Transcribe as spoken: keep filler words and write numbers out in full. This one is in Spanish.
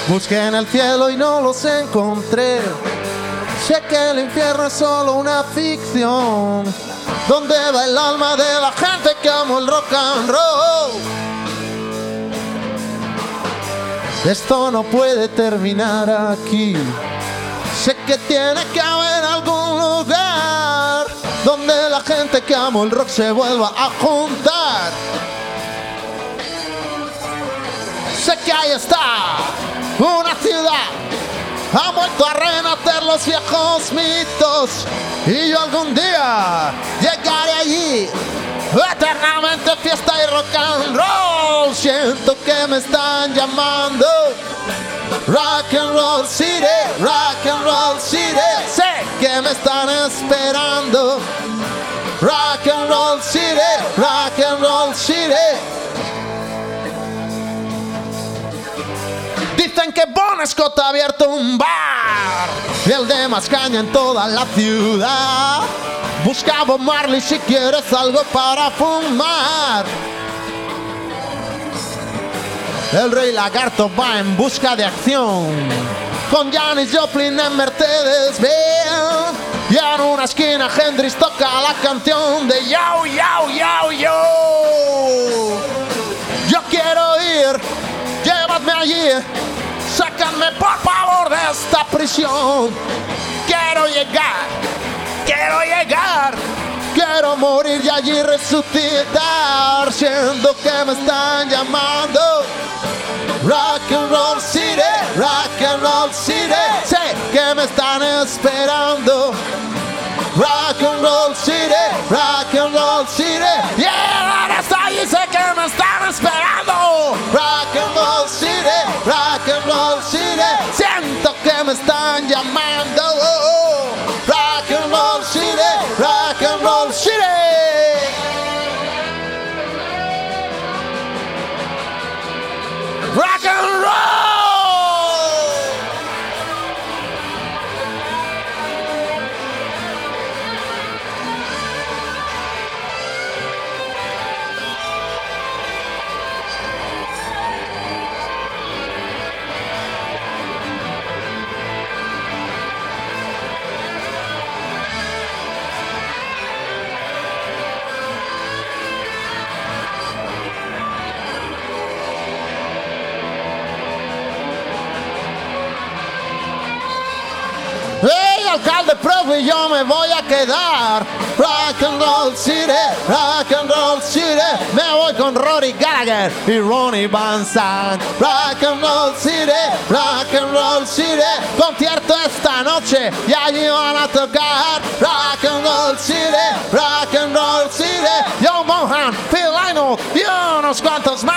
Busqué en el cielo y no los encontré. Sé que el infierno es solo una ficción, donde va el alma de la gente que amó el rock and roll. Esto no puede terminar aquí. Sé que tiene que haber algún lugar donde la gente que amó el rock se vuelva a juntar. Sé que ahí está una ciudad, ha vuelto a renacer los viejos mitos, y yo algún día llegaré allí. Eternamente fiesta y rock and roll. Siento que me están llamando. Rock and roll city, rock and roll city. Sé que me están esperando. Rock and roll city, rock and roll city. Dicen que Bon Scott ha abierto un bar y el de más caña en toda la ciudad. Busca Bob Marley si quieres algo para fumar. El Rey Lagarto va en busca de acción, con Janis Joplin en Mercedes-Benz. Y en una esquina Hendrix toca la canción de Yo, Yo, Yo, Yo. Yo quiero ir, llévame allí, sácame por favor de esta prisión. Quiero llegar, quiero llegar, quiero morir y allí resucitar. Siento que me están llamando. Rock and roll city, rock and roll city. Sé que me están esperando. Rock and roll city, rock and roll city. Yeah, ahora está allí, sé que me están esperando. Rock and roll city, rock and roll city. Siento que me están llamando. Rock and roll city, rock and roll city. Rock and roll. Hey, alcalde, profe, yo me voy a quedar. Rock and roll city, rock and roll city. Me voy con Rory Gallagher y Ronnie Van Zant. Rock and roll city, rock and roll city. Concierto esta noche y allí van a tocar. Rock and roll city, rock and roll city. Yo Mohan, Phil Lynott y unos cuantos más.